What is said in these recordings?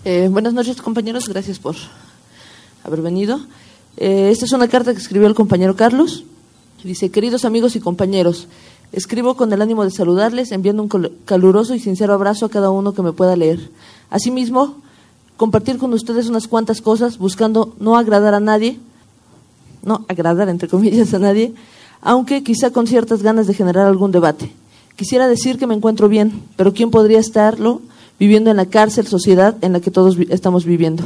Buenas noches, compañeros, gracias por haber venido. Esta es una carta que escribió el compañero Carlos. Dice: queridos amigos y compañeros, escribo con el ánimo de saludarles, enviando un caluroso y sincero abrazo a cada uno que me pueda leer. Asimismo, compartir con ustedes unas cuantas cosas, buscando no agradar entre comillas a nadie, aunque quizá con ciertas ganas de generar algún debate. Quisiera decir que me encuentro bien, pero ¿quién podría estarlo viviendo en la cárcel, sociedad en la que todos estamos viviendo?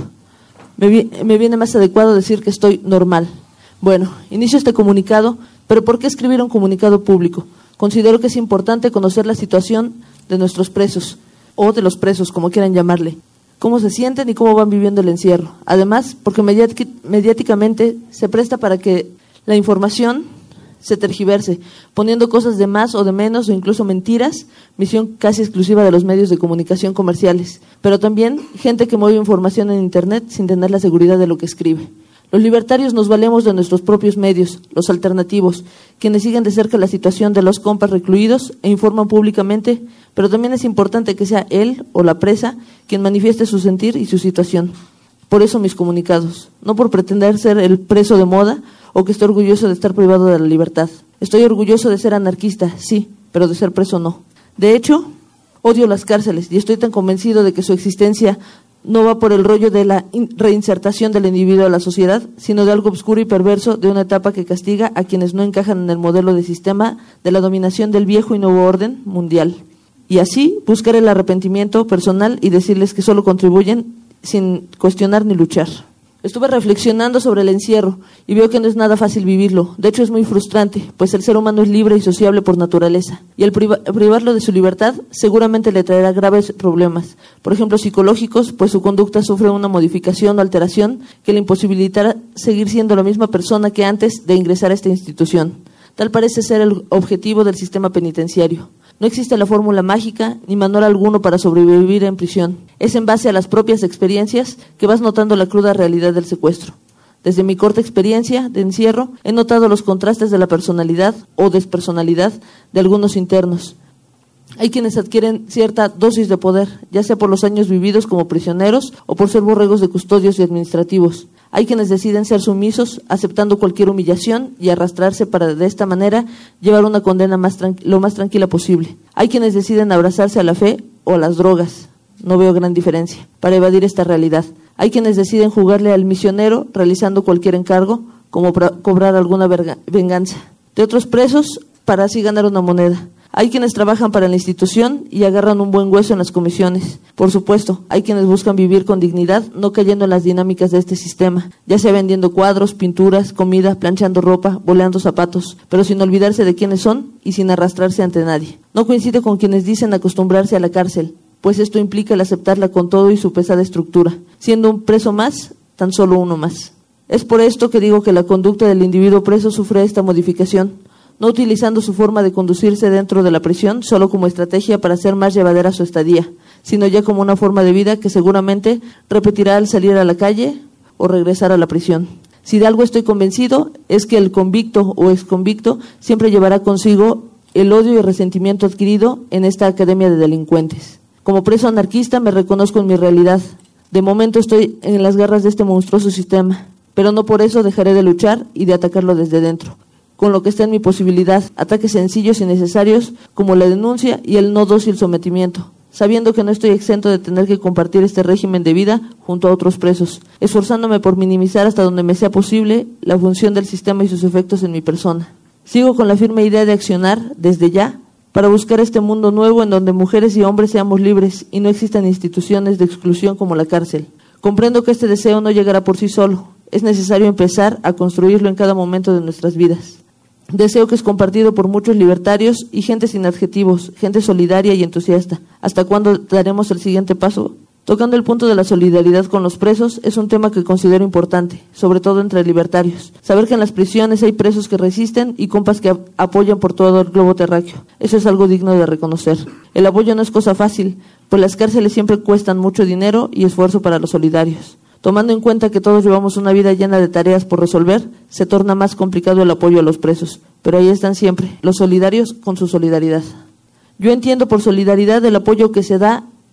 Me viene más adecuado decir que estoy normal. Bueno, inicio este comunicado, pero ¿por qué escribir un comunicado público? Considero que es importante conocer la situación de nuestros presos, o de los presos, como quieran llamarle, cómo se sienten y cómo van viviendo el encierro. Además, porque mediáticamente se presta para que la información se tergiverse, poniendo cosas de más o de menos o incluso mentiras, misión casi exclusiva de los medios de comunicación comerciales, pero también gente que mueve información en Internet sin tener la seguridad de lo que escribe. Los libertarios nos valemos de nuestros propios medios, los alternativos, quienes siguen de cerca la situación de los compas recluidos e informan públicamente, pero también es importante que sea él o la presa quien manifieste su sentir y su situación. Por eso mis comunicados, no por pretender ser el preso de moda o que estoy orgulloso de estar privado de la libertad. Estoy orgulloso de ser anarquista, sí, pero de ser preso no. De hecho, odio las cárceles y estoy tan convencido de que su existencia no va por el rollo de la reinsertación del individuo a la sociedad, sino de algo oscuro y perverso, de una etapa que castiga a quienes no encajan en el modelo de sistema de la dominación del viejo y nuevo orden mundial. Y así buscar el arrepentimiento personal y decirles que solo contribuyen sin cuestionar ni luchar. Estuve reflexionando sobre el encierro y veo que no es nada fácil vivirlo. De hecho, es muy frustrante, pues el ser humano es libre y sociable por naturaleza. Y el privarlo de su libertad seguramente le traerá graves problemas. Por ejemplo, psicológicos, pues su conducta sufre una modificación o alteración que le imposibilitará seguir siendo la misma persona que antes de ingresar a esta institución. Tal parece ser el objetivo del sistema penitenciario. No existe la fórmula mágica ni manual alguno para sobrevivir en prisión. Es en base a las propias experiencias que vas notando la cruda realidad del secuestro. Desde mi corta experiencia de encierro, he notado los contrastes de la personalidad o despersonalidad de algunos internos. Hay quienes adquieren cierta dosis de poder, ya sea por los años vividos como prisioneros o por ser borregos de custodios y administrativos. Hay quienes deciden ser sumisos, aceptando cualquier humillación y arrastrarse para de esta manera llevar una condena lo más tranquila posible. Hay quienes deciden abrazarse a la fe o a las drogas, no veo gran diferencia, para evadir esta realidad. Hay quienes deciden jugarle al misionero realizando cualquier encargo, como cobrar alguna venganza de otros presos para así ganar una moneda. Hay quienes trabajan para la institución y agarran un buen hueso en las comisiones. Por supuesto, hay quienes buscan vivir con dignidad, no cayendo en las dinámicas de este sistema, ya sea vendiendo cuadros, pinturas, comida, planchando ropa, boleando zapatos, pero sin olvidarse de quiénes son y sin arrastrarse ante nadie. No coincide con quienes dicen acostumbrarse a la cárcel, pues esto implica el aceptarla con todo y su pesada estructura, siendo un preso más, tan solo uno más. Es por esto que digo que la conducta del individuo preso sufre esta modificación, no utilizando su forma de conducirse dentro de la prisión solo como estrategia para hacer más llevadera su estadía, sino ya como una forma de vida que seguramente repetirá al salir a la calle o regresar a la prisión. Si de algo estoy convencido es que el convicto o exconvicto siempre llevará consigo el odio y resentimiento adquirido en esta academia de delincuentes. Como preso anarquista me reconozco en mi realidad. De momento estoy en las garras de este monstruoso sistema, pero no por eso dejaré de luchar y de atacarlo desde dentro. Con lo que está en mi posibilidad, ataques sencillos y necesarios como la denuncia y el no dócil sometimiento, sabiendo que no estoy exento de tener que compartir este régimen de vida junto a otros presos, esforzándome por minimizar hasta donde me sea posible la función del sistema y sus efectos en mi persona. Sigo con la firme idea de accionar, desde ya, para buscar este mundo nuevo en donde mujeres y hombres seamos libres y no existan instituciones de exclusión como la cárcel. Comprendo que este deseo no llegará por sí solo, es necesario empezar a construirlo en cada momento de nuestras vidas. Deseo que es compartido por muchos libertarios y gente sin adjetivos, gente solidaria y entusiasta. ¿Hasta cuándo daremos el siguiente paso? Tocando el punto de la solidaridad con los presos es un tema que considero importante, sobre todo entre libertarios. Saber que en las prisiones hay presos que resisten y compas que apoyan por todo el globo terráqueo. Eso es algo digno de reconocer. El apoyo no es cosa fácil, pues las cárceles siempre cuestan mucho dinero y esfuerzo para los solidarios. Tomando en cuenta que todos llevamos una vida llena de tareas por resolver, se torna más complicado el apoyo a los presos. Pero ahí están siempre, los solidarios con su solidaridad. Yo entiendo por solidaridad el apoyo que se da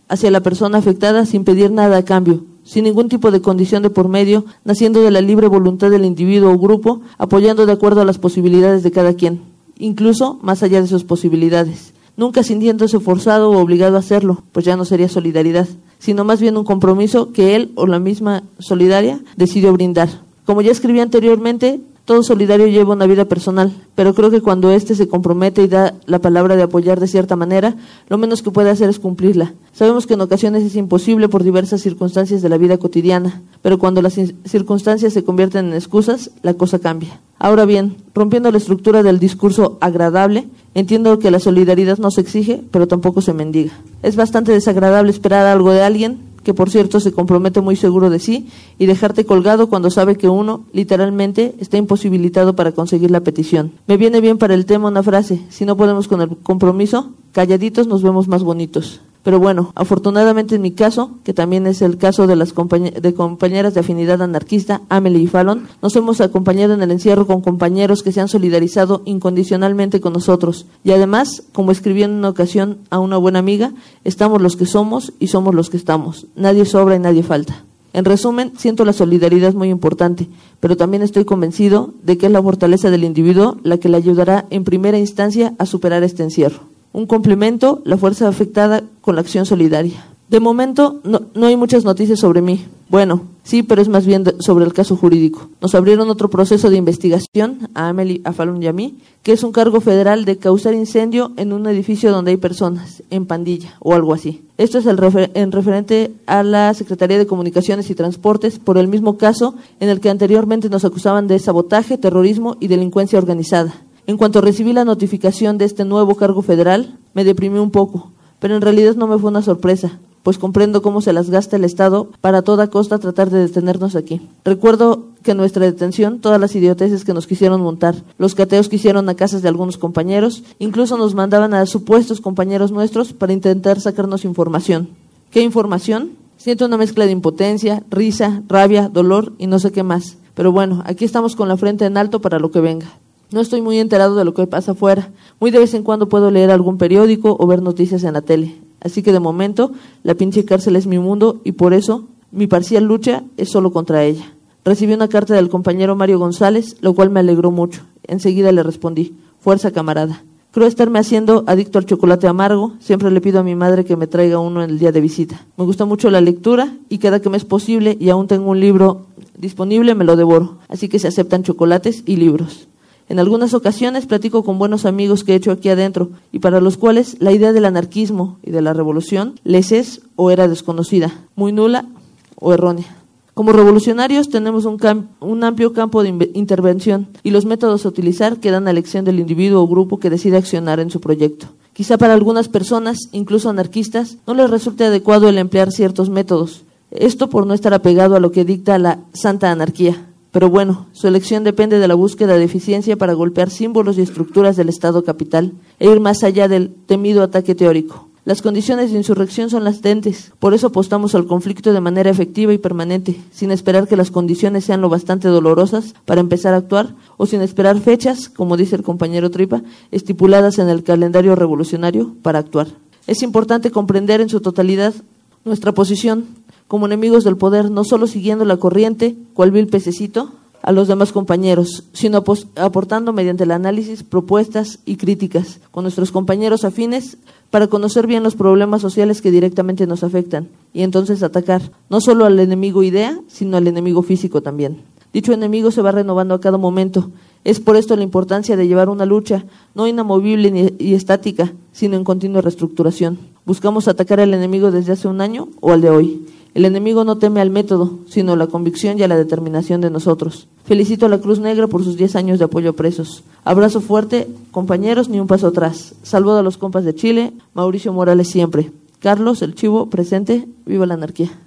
hacia la persona afectada sin pedir nada a cambio, sin ningún tipo de condición de por medio, naciendo de la libre voluntad del individuo o grupo, apoyando de acuerdo a las posibilidades de cada quien, incluso más allá de sus posibilidades, nunca sintiéndose forzado o obligado a hacerlo, pues ya no sería solidaridad, sino más bien un compromiso que él o la misma solidaria decidió brindar. Como ya escribí anteriormente, todo solidario lleva una vida personal, pero creo que cuando éste se compromete y da la palabra de apoyar de cierta manera, lo menos que puede hacer es cumplirla. Sabemos que en ocasiones es imposible por diversas circunstancias de la vida cotidiana, pero cuando las circunstancias se convierten en excusas, la cosa cambia. Ahora bien, rompiendo la estructura del discurso agradable, entiendo que la solidaridad no se exige, pero tampoco se mendiga. Es bastante desagradable esperar algo de alguien que por cierto se compromete muy seguro de sí, y dejarte colgado cuando sabe que uno, literalmente, está imposibilitado para conseguir la petición. Me viene bien para el tema una frase: si no podemos con el compromiso, calladitos nos vemos más bonitos. Pero bueno, afortunadamente en mi caso, que también es el caso de las compañeras de afinidad anarquista, Amelie y Fallon, nos hemos acompañado en el encierro con compañeros que se han solidarizado incondicionalmente con nosotros. Y además, como escribí en una ocasión a una buena amiga, estamos los que somos y somos los que estamos. Nadie sobra y nadie falta. En resumen, siento la solidaridad muy importante, pero también estoy convencido de que es la fortaleza del individuo la que le ayudará en primera instancia a superar este encierro. Un complemento, la fuerza afectada con la acción solidaria. De momento, no hay muchas noticias sobre mí. Bueno, sí, pero es más bien sobre el caso jurídico. Nos abrieron otro proceso de investigación, a Amelie, a Fallon y a mí, que es un cargo federal de causar incendio en un edificio donde hay personas, en pandilla o algo así. Esto es en referente a la Secretaría de Comunicaciones y Transportes, por el mismo caso en el que anteriormente nos acusaban de sabotaje, terrorismo y delincuencia organizada. En cuanto recibí la notificación de este nuevo cargo federal, me deprimí un poco, pero en realidad no me fue una sorpresa, pues comprendo cómo se las gasta el Estado para a toda costa tratar de detenernos aquí. Recuerdo que en nuestra detención, todas las idioteces que nos quisieron montar, los cateos que hicieron a casas de algunos compañeros, incluso nos mandaban a supuestos compañeros nuestros para intentar sacarnos información. ¿Qué información? Siento una mezcla de impotencia, risa, rabia, dolor y no sé qué más. Pero bueno, aquí estamos con la frente en alto para lo que venga. No estoy muy enterado de lo que pasa afuera. Muy de vez en cuando puedo leer algún periódico o ver noticias en la tele. Así que de momento, la pinche cárcel es mi mundo y por eso mi parcial lucha es solo contra ella. Recibí una carta del compañero Mario González, lo cual me alegró mucho. Enseguida le respondí: fuerza, camarada. Creo estarme haciendo adicto al chocolate amargo. Siempre le pido a mi madre que me traiga uno en el día de visita. Me gusta mucho la lectura y cada que me es posible y aún tengo un libro disponible me lo devoro. Así que se aceptan chocolates y libros. En algunas ocasiones platico con buenos amigos que he hecho aquí adentro y para los cuales la idea del anarquismo y de la revolución les es o era desconocida, muy nula o errónea. Como revolucionarios tenemos un amplio campo de intervención y los métodos a utilizar quedan a elección del individuo o grupo que decide accionar en su proyecto. Quizá para algunas personas, incluso anarquistas, no les resulte adecuado el emplear ciertos métodos, esto por no estar apegado a lo que dicta la santa anarquía. Pero bueno, su elección depende de la búsqueda de eficiencia para golpear símbolos y estructuras del Estado capital e ir más allá del temido ataque teórico. Las condiciones de insurrección son latentes, por eso apostamos al conflicto de manera efectiva y permanente, sin esperar que las condiciones sean lo bastante dolorosas para empezar a actuar, o sin esperar fechas, como dice el compañero Tripa, estipuladas en el calendario revolucionario para actuar. Es importante comprender en su totalidad nuestra posición como enemigos del poder, no solo siguiendo la corriente, cual vil pececito, a los demás compañeros, sino aportando mediante el análisis propuestas y críticas con nuestros compañeros afines para conocer bien los problemas sociales que directamente nos afectan y entonces atacar no solo al enemigo idea, sino al enemigo físico también. Dicho enemigo se va renovando a cada momento. Es por esto la importancia de llevar una lucha no inamovible y estática, sino en continua reestructuración. Buscamos atacar al enemigo desde hace un año o al de hoy. El enemigo no teme al método, sino la convicción y a la determinación de nosotros. Felicito a la Cruz Negra por sus 10 años de apoyo a presos. Abrazo fuerte, compañeros, ni un paso atrás. Saludo a los compas de Chile, Mauricio Morales siempre. Carlos, el Chivo, presente, viva la anarquía.